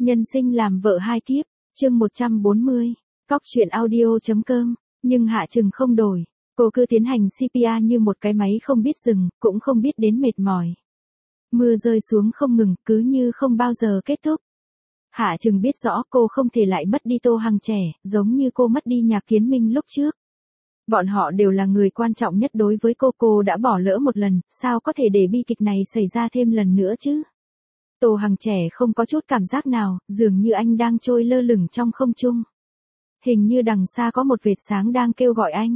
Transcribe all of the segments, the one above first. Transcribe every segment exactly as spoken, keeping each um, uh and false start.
Nhân sinh làm vợ hai kiếp, chương một trăm bốn mươi, cóc truyện audio.com, nhưng Hạ Trừng không đổi. Cô cứ tiến hành xê pê rờ như một cái máy không biết dừng, cũng không biết đến mệt mỏi. Mưa rơi xuống không ngừng, cứ như không bao giờ kết thúc. Hạ Trừng biết rõ cô không thể lại mất đi Tô Hằng trẻ, giống như cô mất đi Nhạc Kiến Minh lúc trước. Bọn họ đều là người quan trọng nhất đối với cô, cô đã bỏ lỡ một lần, sao có thể để bi kịch này xảy ra thêm lần nữa chứ? Tô Hằng trẻ không có chút cảm giác nào, dường như anh đang trôi lơ lửng trong không trung. Hình như đằng xa có một vệt sáng đang kêu gọi anh.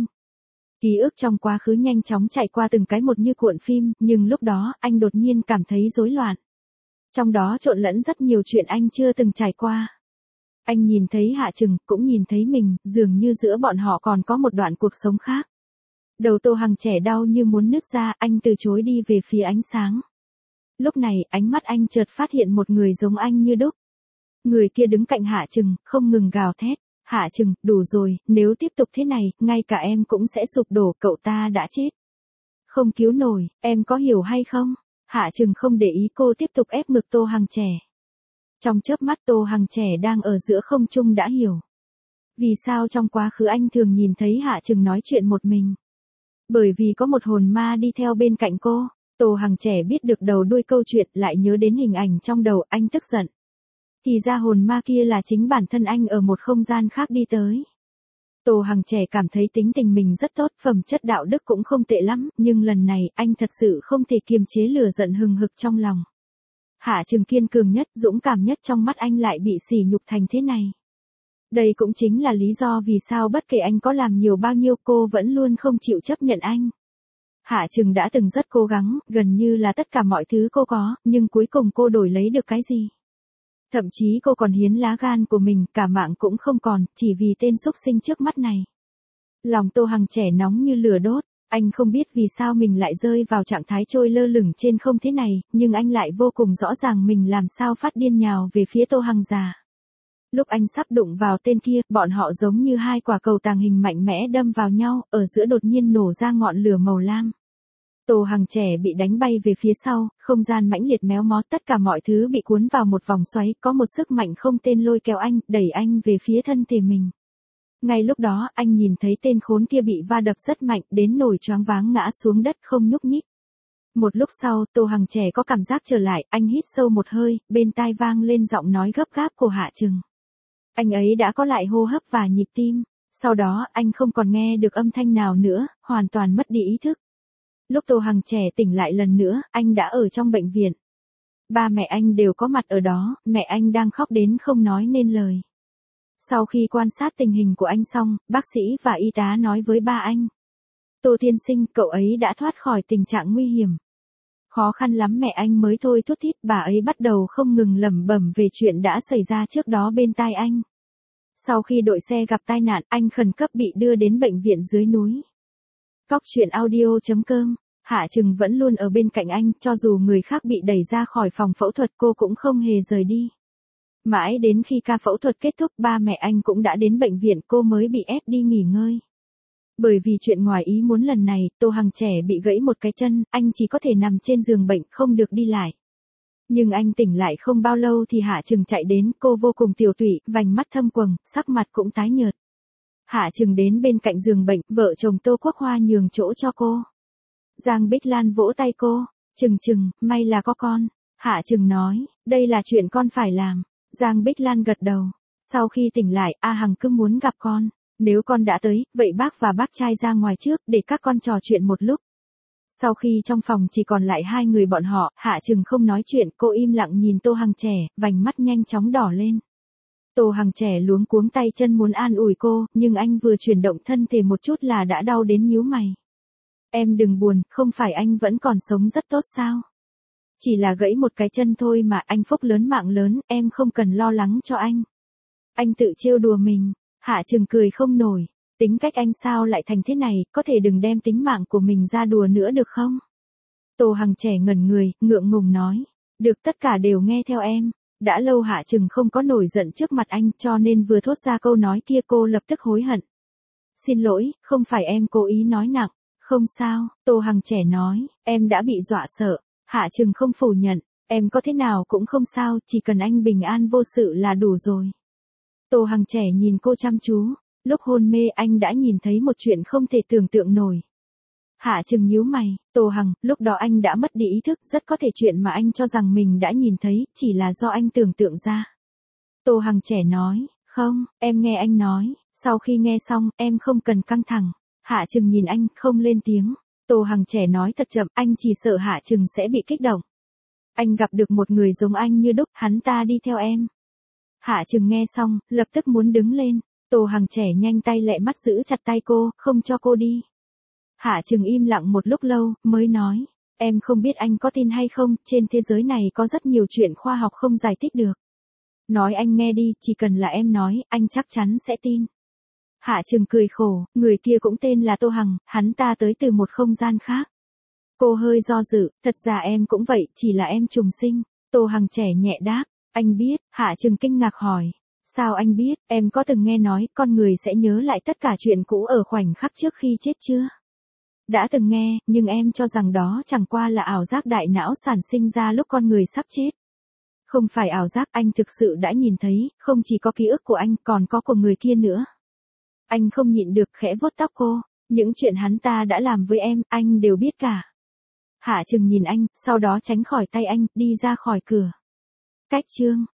Ký ức trong quá khứ nhanh chóng chạy qua từng cái một như cuộn phim, nhưng lúc đó anh đột nhiên cảm thấy rối loạn. Trong đó trộn lẫn rất nhiều chuyện anh chưa từng trải qua. Anh nhìn thấy Hạ Trừng, cũng nhìn thấy mình, dường như giữa bọn họ còn có một đoạn cuộc sống khác. Đầu Tô Hằng trẻ đau như muốn nứt ra, anh từ chối đi về phía ánh sáng. Lúc này, ánh mắt anh chợt phát hiện một người giống anh như đúc. Người kia đứng cạnh Hạ Trừng, không ngừng gào thét. Hạ Trừng, đủ rồi, nếu tiếp tục thế này, ngay cả em cũng sẽ sụp đổ, cậu ta đã chết. Không cứu nổi, em có hiểu hay không? Hạ Trừng không để ý cô tiếp tục ép ngực Tô Hằng trẻ. Trong chớp mắt Tô Hằng trẻ đang ở giữa không trung đã hiểu. Vì sao trong quá khứ anh thường nhìn thấy Hạ Trừng nói chuyện một mình? Bởi vì có một hồn ma đi theo bên cạnh cô. Tô Hằng trẻ biết được đầu đuôi câu chuyện, lại nhớ đến hình ảnh trong đầu, anh tức giận. Thì ra hồn ma kia là chính bản thân anh ở một không gian khác đi tới. Tô Hằng trẻ cảm thấy tính tình mình rất tốt, phẩm chất đạo đức cũng không tệ lắm, nhưng lần này anh thật sự không thể kiềm chế lửa giận hừng hực trong lòng. Hạ Trừng kiên cường nhất, dũng cảm nhất trong mắt anh lại bị sỉ nhục thành thế này. Đây cũng chính là lý do vì sao bất kể anh có làm nhiều bao nhiêu cô vẫn luôn không chịu chấp nhận anh. Hạ Trừng đã từng rất cố gắng, gần như là tất cả mọi thứ cô có, nhưng cuối cùng cô đổi lấy được cái gì? Thậm chí cô còn hiến lá gan của mình, cả mạng cũng không còn, chỉ vì tên xúc sinh trước mắt này. Lòng Tô Hằng trẻ nóng như lửa đốt, anh không biết vì sao mình lại rơi vào trạng thái trôi lơ lửng trên không thế này, nhưng anh lại vô cùng rõ ràng mình làm sao phát điên nhào về phía Tô Hằng già. Lúc anh sắp đụng vào tên kia, bọn họ giống như hai quả cầu tàng hình mạnh mẽ đâm vào nhau, ở giữa đột nhiên nổ ra ngọn lửa màu lam. Tô Hằng trẻ bị đánh bay về phía sau, không gian mãnh liệt méo mó, tất cả mọi thứ bị cuốn vào một vòng xoáy, có một sức mạnh không tên lôi kéo anh, đẩy anh về phía thân thể mình. Ngay lúc đó, anh nhìn thấy tên khốn kia bị va đập rất mạnh, đến nổi choáng váng ngã xuống đất không nhúc nhích. Một lúc sau, Tô Hằng trẻ có cảm giác trở lại, anh hít sâu một hơi, bên tai vang lên giọng nói gấp gáp của Hạ Trừng. Anh ấy đã có lại hô hấp và nhịp tim, sau đó anh không còn nghe được âm thanh nào nữa, hoàn toàn mất đi ý thức. Lúc Tô Hằng trẻ tỉnh lại lần nữa, anh đã ở trong bệnh viện. Ba mẹ anh đều có mặt ở đó, mẹ anh đang khóc đến không nói nên lời. Sau khi quan sát tình hình của anh xong, bác sĩ và y tá nói với ba anh. Tô tiên sinh, cậu ấy đã thoát khỏi tình trạng nguy hiểm. Khó khăn lắm mẹ anh mới thôi thút thít, bà ấy bắt đầu không ngừng lẩm bẩm về chuyện đã xảy ra trước đó bên tai anh. Sau khi đội xe gặp tai nạn, anh khẩn cấp bị đưa đến bệnh viện dưới núi. Cóc truyện audio.com, Hạ Trừng vẫn luôn ở bên cạnh anh, cho dù người khác bị đẩy ra khỏi phòng phẫu thuật cô cũng không hề rời đi. Mãi đến khi ca phẫu thuật kết thúc, ba mẹ anh cũng đã đến bệnh viện, cô mới bị ép đi nghỉ ngơi. Bởi vì chuyện ngoài ý muốn lần này, Tô Hằng trẻ bị gãy một cái chân, anh chỉ có thể nằm trên giường bệnh, không được đi lại. Nhưng anh tỉnh lại không bao lâu thì Hạ Trừng chạy đến, cô vô cùng tiểu tụy, vành mắt thâm quầng, sắc mặt cũng tái nhợt. Hạ Trừng đến bên cạnh giường bệnh, vợ chồng Tô Quốc Hoa nhường chỗ cho cô. Giang Bích Lan vỗ tay cô, Trừng Trừng, may là có con. Hạ Trừng nói, đây là chuyện con phải làm. Giang Bích Lan gật đầu. Sau khi tỉnh lại, A Hằng cứ muốn gặp con. Nếu con đã tới, vậy bác và bác trai ra ngoài trước, để các con trò chuyện một lúc. Sau khi trong phòng chỉ còn lại hai người bọn họ, Hạ Trừng không nói chuyện, cô im lặng nhìn Tô Hằng trẻ, vành mắt nhanh chóng đỏ lên. Tô Hằng trẻ luống cuống tay chân muốn an ủi cô, nhưng anh vừa chuyển động thân thể một chút là đã đau đến nhíu mày. Em đừng buồn, không phải anh vẫn còn sống rất tốt sao? Chỉ là gãy một cái chân thôi mà, anh phúc lớn mạng lớn, em không cần lo lắng cho anh. Anh tự trêu đùa mình. Hạ Trừng cười không nổi. Tính cách anh sao lại thành thế này, có thể đừng đem tính mạng của mình ra đùa nữa được không? Tô Hằng trẻ ngẩn người, ngượng ngùng nói. Được, tất cả đều nghe theo em. Đã lâu Hạ Trừng không có nổi giận trước mặt anh, cho nên vừa thốt ra câu nói kia cô lập tức hối hận. Xin lỗi, không phải em cố ý nói nặng. Không sao, Tô Hằng trẻ nói, em đã bị dọa sợ. Hạ Trừng không phủ nhận. Em có thế nào cũng không sao, chỉ cần anh bình an vô sự là đủ rồi. Tô Hằng trẻ nhìn cô chăm chú, lúc hôn mê anh đã nhìn thấy một chuyện không thể tưởng tượng nổi. Hạ Trừng nhíu mày, Tô Hằng, lúc đó anh đã mất đi ý thức, rất có thể chuyện mà anh cho rằng mình đã nhìn thấy, chỉ là do anh tưởng tượng ra. Tô Hằng trẻ nói, không, em nghe anh nói, sau khi nghe xong, em không cần căng thẳng. Hạ Trừng nhìn anh, không lên tiếng. Tô Hằng trẻ nói thật chậm, anh chỉ sợ Hạ Trừng sẽ bị kích động. Anh gặp được một người giống anh như đúc, hắn ta đi theo em. Hạ Trừng nghe xong, lập tức muốn đứng lên. Tô Hằng trẻ nhanh tay lẹ mắt giữ chặt tay cô, không cho cô đi. Hạ Trừng im lặng một lúc lâu, mới nói, em không biết anh có tin hay không, trên thế giới này có rất nhiều chuyện khoa học không giải thích được. Nói anh nghe đi, chỉ cần là em nói, anh chắc chắn sẽ tin. Hạ Trừng cười khổ, người kia cũng tên là Tô Hằng, hắn ta tới từ một không gian khác. Cô hơi do dự, thật ra em cũng vậy, chỉ là em trùng sinh. Tô Hằng trẻ nhẹ đáp, anh biết. Hạ Trừng kinh ngạc hỏi, sao anh biết, em có từng nghe nói, con người sẽ nhớ lại tất cả chuyện cũ ở khoảnh khắc trước khi chết chưa? Đã từng nghe, nhưng em cho rằng đó chẳng qua là ảo giác đại não sản sinh ra lúc con người sắp chết. Không phải ảo giác, anh thực sự đã nhìn thấy, không chỉ có ký ức của anh, còn có của người kia nữa. Anh không nhịn được khẽ vuốt tóc cô, những chuyện hắn ta đã làm với em, anh đều biết cả. Hạ Trừng nhìn anh, sau đó tránh khỏi tay anh, đi ra khỏi cửa. Cách chương